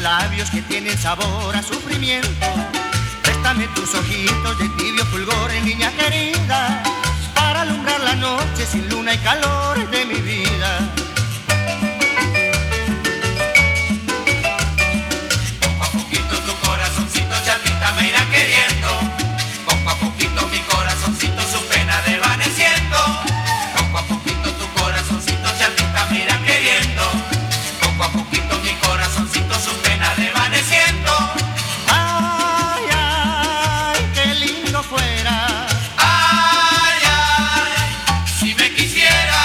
labios que tienen sabor a sufrimiento. Préstame tus ojitos de tibio fulgor, niña querida, para alumbrar la noche sin luna y calor de mi vida. Poco a poquito tu corazoncito chatita me irá queriendo. Poco a poquito mi corazoncito su pena desvaneciendo. Poco a poquito tu corazoncito chatita me irá queriendo. Poco a poquito mi corazoncito su pena desvaneciendo. Ay, ay, qué lindo fuera. Ay, ay, si me quisiera.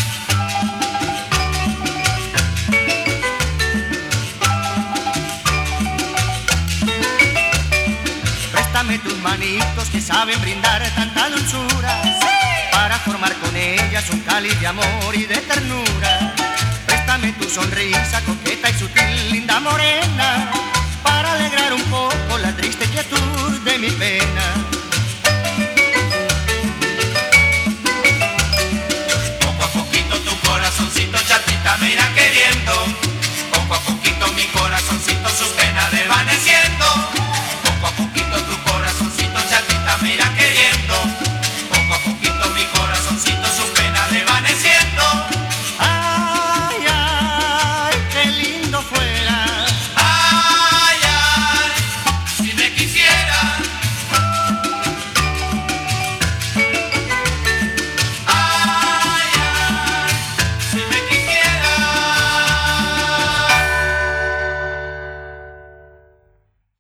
Préstame tus manitos que saben brindar tanta dulzura, para formar con ellas un cáliz de amor y de ternura. Préstame tu sonrisa coqueta y sutil, linda morena,